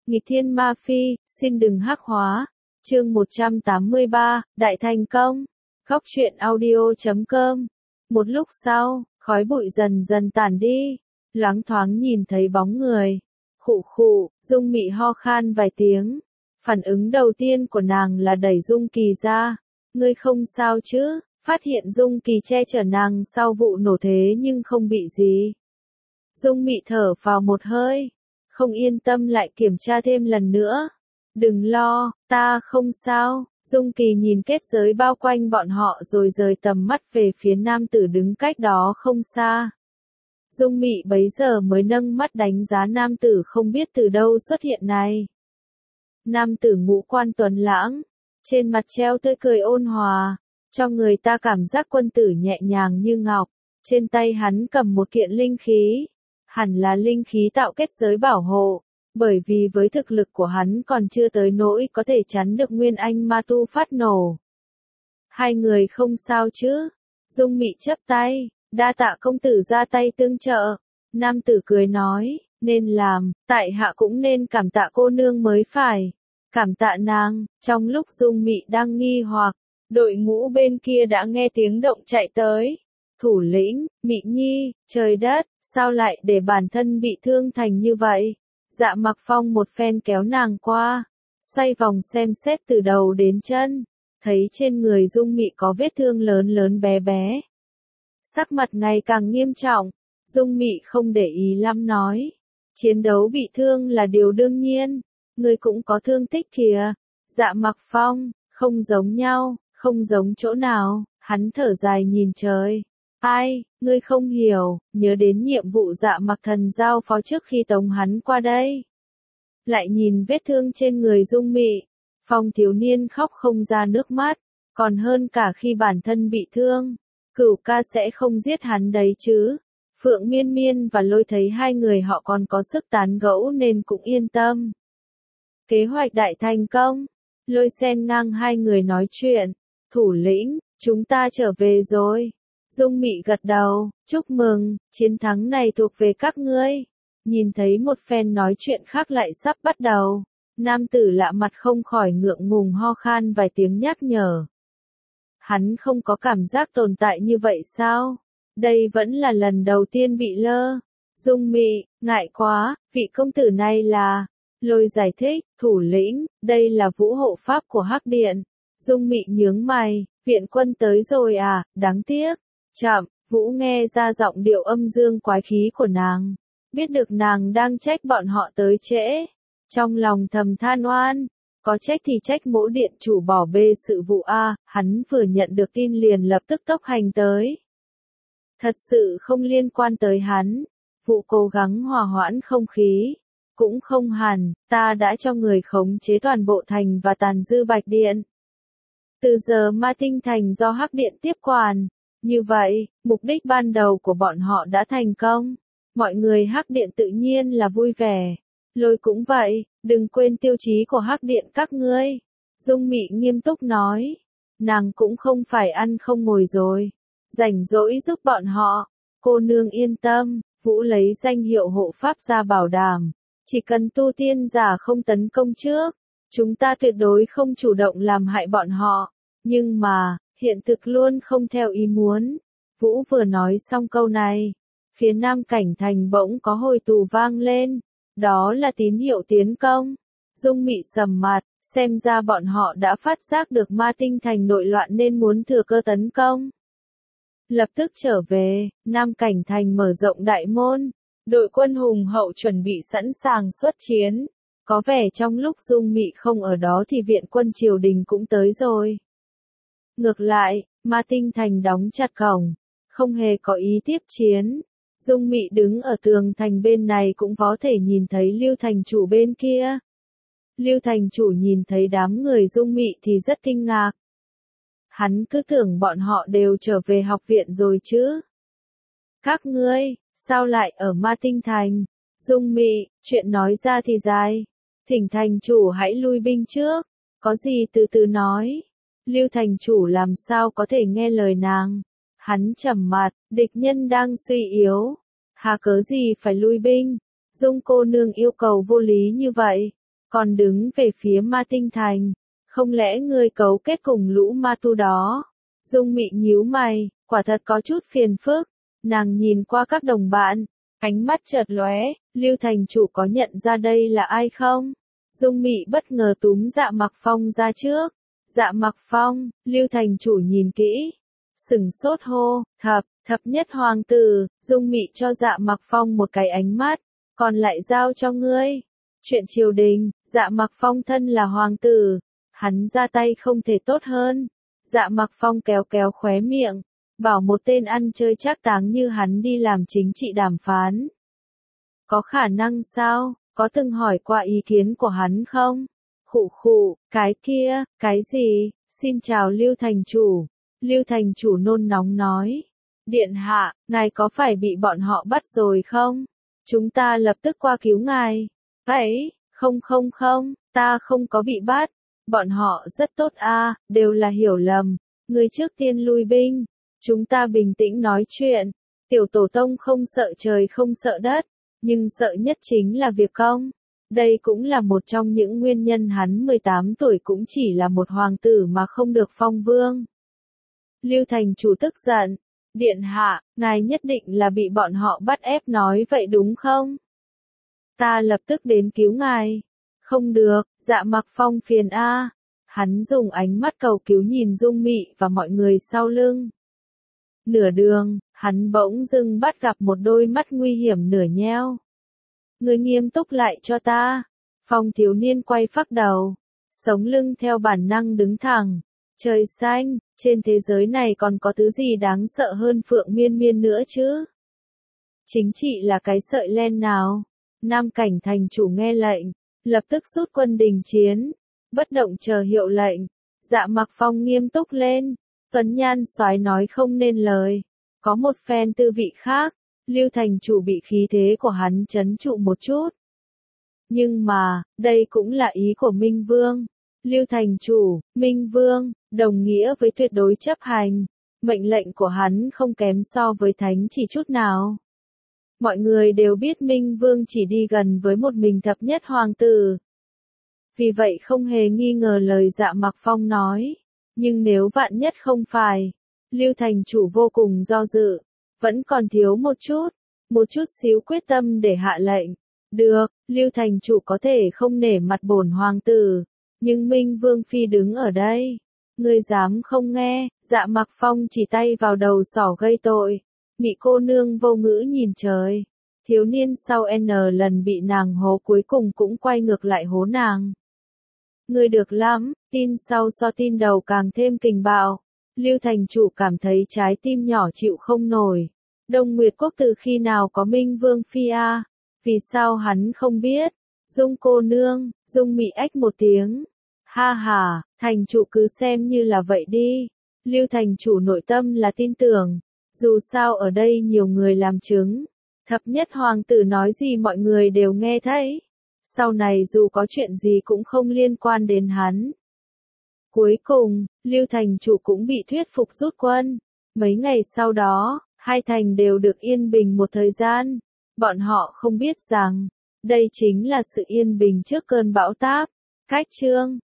Nghịch thiên ma phi, xin đừng hắc hóa. Chương 183, Đại thành công. Góc truyện audio.com. Một lúc sau, khói bụi dần dần tản đi, loáng thoáng nhìn thấy bóng người. Khụ khụ, Dung Mị ho khan vài tiếng. Phản ứng đầu tiên của nàng là đẩy Dung Kỳ ra. Ngươi không sao chứ? Phát hiện Dung Kỳ che chở nàng sau vụ nổ thế nhưng không bị gì. Dung Mị thở vào một hơi, không yên tâm lại kiểm tra thêm lần nữa. Đừng lo, ta không sao. Dung Kỳ nhìn kết giới bao quanh bọn họ rồi rời tầm mắt về phía nam tử đứng cách đó không xa. Dung Mị bấy giờ mới nâng mắt đánh giá nam tử không biết từ đâu xuất hiện này. Nam tử ngũ quan tuấn lãng, trên mặt treo tươi cười ôn hòa, cho người ta cảm giác quân tử nhẹ nhàng như ngọc. Trên tay hắn cầm một kiện linh khí, hẳn là linh khí tạo kết giới bảo hộ, bởi vì với thực lực của hắn còn chưa tới nỗi có thể chắn được Nguyên Anh Ma Tu phát nổ. Hai người không sao chứ? Dung Mị chắp tay, đa tạ công tử ra tay tương trợ. Nam tử cười nói, nên làm, tại hạ cũng nên cảm tạ cô nương mới phải. Cảm tạ nàng. Trong lúc Dung Mị đang nghi hoặc, đội ngũ bên kia đã nghe tiếng động chạy tới. Thủ lĩnh, Mị Nhi, trời đất, sao lại để bản thân bị thương thành như vậy? Dạ Mặc Phong một phen kéo nàng qua, xoay vòng xem xét từ đầu đến chân, thấy trên người Dung Mị có vết thương lớn lớn bé bé. Sắc mặt ngày càng nghiêm trọng, Dung Mị không để ý lắm nói, chiến đấu bị thương là điều đương nhiên, người cũng có thương tích kìa. Dạ Mặc Phong, không giống nhau, không giống chỗ nào, hắn thở dài nhìn trời. Ai, ngươi không hiểu, nhớ đến nhiệm vụ Dạ Mặc Thần giao phó trước khi tống hắn qua đây. Lại nhìn vết thương trên người Dung Mị, Phong thiếu niên khóc không ra nước mắt, còn hơn cả khi bản thân bị thương. Cửu ca sẽ không giết hắn đấy chứ? Phượng Miên Miên và Lôi thấy hai người họ còn có sức tán gẫu nên cũng yên tâm. Kế hoạch đại thành công. Lôi xen ngang hai người nói chuyện. Thủ lĩnh, chúng ta trở về rồi. Dung Mị gật đầu, chúc mừng, chiến thắng này thuộc về các ngươi. Nhìn thấy một phen nói chuyện khác lại sắp bắt đầu, nam tử lạ mặt không khỏi ngượng ngùng ho khan vài tiếng nhắc nhở. Hắn không có cảm giác tồn tại như vậy sao? Đây vẫn là lần đầu tiên bị lơ. Dung Mị, ngại quá, vị công tử này là... Lôi giải thích, thủ lĩnh, đây là vũ hộ pháp của Hắc Điện. Dung Mị nhướng mày, viện quân tới rồi à, đáng tiếc. Chậm, Vũ nghe ra giọng điệu âm dương quái khí của nàng, biết được nàng đang trách bọn họ tới trễ. Trong lòng thầm than oan, có trách thì trách Mỗ điện chủ bỏ bê sự vụ a. Hắn vừa nhận được tin liền lập tức tốc hành tới. Thật sự không liên quan tới hắn. Vũ cố gắng hòa hoãn không khí. Cũng không hẳn, ta đã cho người khống chế toàn bộ thành và tàn dư Bạch Điện. Từ giờ Ma Tinh Thành do Hắc Điện tiếp quản. Như vậy, mục đích ban đầu của bọn họ đã thành công. Mọi người Hắc Điện tự nhiên là vui vẻ. Lôi cũng vậy, đừng quên tiêu chí của Hắc Điện các ngươi. Dung Mị nghiêm túc nói. Nàng cũng không phải ăn không ngồi rồi. Rảnh rỗi giúp bọn họ. Cô nương yên tâm, Vũ lấy danh hiệu hộ pháp ra bảo đảm. Chỉ cần tu tiên giả không tấn công trước, chúng ta tuyệt đối không chủ động làm hại bọn họ. Nhưng mà, hiện thực luôn không theo ý muốn. Vũ vừa nói xong câu này, phía nam cảnh thành bỗng có hồi tù vang lên. Đó là tín hiệu tiến công. Dung Mị sầm mặt, xem ra bọn họ đã phát giác được Ma Tinh Thành nội loạn nên muốn thừa cơ tấn công. Lập tức trở về, nam cảnh thành mở rộng đại môn. Đội quân hùng hậu chuẩn bị sẵn sàng xuất chiến. Có vẻ trong lúc Dung Mị không ở đó thì viện quân triều đình cũng tới rồi. Ngược lại, Ma Tinh Thành đóng chặt cổng, không hề có ý tiếp chiến. Dung Mị đứng ở tường thành bên này cũng có thể nhìn thấy Lưu thành chủ bên kia. Lưu thành chủ nhìn thấy đám người Dung Mị thì rất kinh ngạc. Hắn cứ tưởng bọn họ đều trở về học viện rồi chứ. Các ngươi, sao lại ở Ma Tinh Thành? Dung Mị, chuyện nói ra thì dài. Thỉnh thành chủ hãy lui binh trước. Có gì từ từ nói. Lưu thành chủ làm sao có thể nghe lời nàng. Hắn trầm mặt, địch nhân đang suy yếu. Hà cớ gì phải lui binh? Dung cô nương yêu cầu vô lý như vậy. còn đứng về phía Ma Tinh Thành. Không lẽ ngươi cấu kết cùng lũ ma tu đó? Dung Mị nhíu mày, quả thật có chút phiền phức. Nàng nhìn qua các đồng bạn, ánh mắt chợt lóe, Lưu thành chủ có nhận ra đây là ai không? Dung Mị bất ngờ túm Dạ Mặc Phong ra trước. Dạ Mặc Phong, Lưu thành chủ nhìn kỹ, sửng sốt hô, thập nhất hoàng tử. Dung Mị cho Dạ Mặc Phong một cái ánh mắt, còn lại giao cho ngươi. Chuyện triều đình, Dạ Mặc Phong thân là hoàng tử, hắn ra tay không thể tốt hơn. Dạ Mặc Phong kéo kéo khóe miệng, bảo một tên ăn chơi trác táng như hắn đi làm chính trị đàm phán. Có khả năng sao? Có từng hỏi qua ý kiến của hắn không? Khụ khụ, cái kia, cái gì? Xin chào Lưu thành chủ. Lưu thành chủ nôn nóng nói. Điện hạ, ngài có phải bị bọn họ bắt rồi không? Chúng ta lập tức qua cứu ngài. Ấy, không, ta không có bị bắt. Bọn họ rất tốt a, đều là hiểu lầm. Người trước tiên lui binh. Chúng ta bình tĩnh nói chuyện. Tiểu tổ tông không sợ trời không sợ đất, nhưng sợ nhất chính là việc công. Đây cũng là một trong những nguyên nhân hắn 18 tuổi cũng chỉ là một hoàng tử mà không được phong vương. Lưu thành chủ tức giận. Điện hạ, ngài nhất định là bị bọn họ bắt ép nói vậy đúng không? Ta lập tức đến cứu ngài. Không được, Dạ Mặc Phong phiền a. Hắn dùng ánh mắt cầu cứu nhìn Dung Mị và mọi người sau lưng. Nửa đường, hắn bỗng dưng bắt gặp một đôi mắt nguy hiểm nửa nheo. Người nghiêm túc lại cho ta. Phong thiếu niên quay phác đầu, sống lưng theo bản năng đứng thẳng. Trời xanh, trên thế giới này còn có thứ gì đáng sợ hơn Phượng Miên Miên nữa chứ? Chính trị là cái sợi len nào? Nam Cảnh thành chủ nghe lệnh, lập tức rút quân đình chiến, bất động chờ hiệu lệnh. Dạ Mặc Phong nghiêm túc lên, tuấn nhan soái nói không nên lời. Có một phen tư vị khác, Lưu thành chủ bị khí thế của hắn trấn trụ một chút. Nhưng mà, đây cũng là ý của Minh Vương. Lưu thành chủ, Minh Vương, đồng nghĩa với tuyệt đối chấp hành. Mệnh lệnh của hắn không kém so với thánh chỉ chút nào. Mọi người đều biết Minh Vương chỉ đi gần với một mình thập nhất hoàng tử. Vì vậy không hề nghi ngờ lời Dạ Mặc Phong nói. Nhưng nếu vạn nhất không phải, Lưu thành chủ vô cùng do dự, vẫn còn thiếu một chút xíu quyết tâm để hạ lệnh. Được, Lưu thành chủ có thể không nể mặt bổn hoàng tử, nhưng Minh Vương phi đứng ở đây, ngươi dám không nghe? Dạ Mặc Phong chỉ tay vào đầu sỏ gây tội. Mị cô nương vô ngữ nhìn trời. Thiếu niên sau N lần bị nàng hố cuối cùng cũng quay ngược lại hố nàng. Ngươi được lắm, tin sau so tin đầu càng thêm kình bạo. Lưu thành chủ cảm thấy trái tim nhỏ chịu không nổi. Đông Nguyệt Quốc từ khi nào có Minh Vương phi a? Vì sao hắn không biết? Dung cô nương, Dung Mị ách một tiếng. Ha ha, thành chủ cứ xem như là vậy đi. Lưu thành chủ nội tâm là tin tưởng. Dù sao ở đây nhiều người làm chứng. Thập nhất hoàng tử nói gì mọi người đều nghe thấy. Sau này dù có chuyện gì cũng không liên quan đến hắn. Cuối cùng, Lưu thành chủ cũng bị thuyết phục rút quân. Mấy ngày sau đó, hai thành đều được yên bình một thời gian. Bọn họ không biết rằng, đây chính là sự yên bình trước cơn bão táp. Cách chương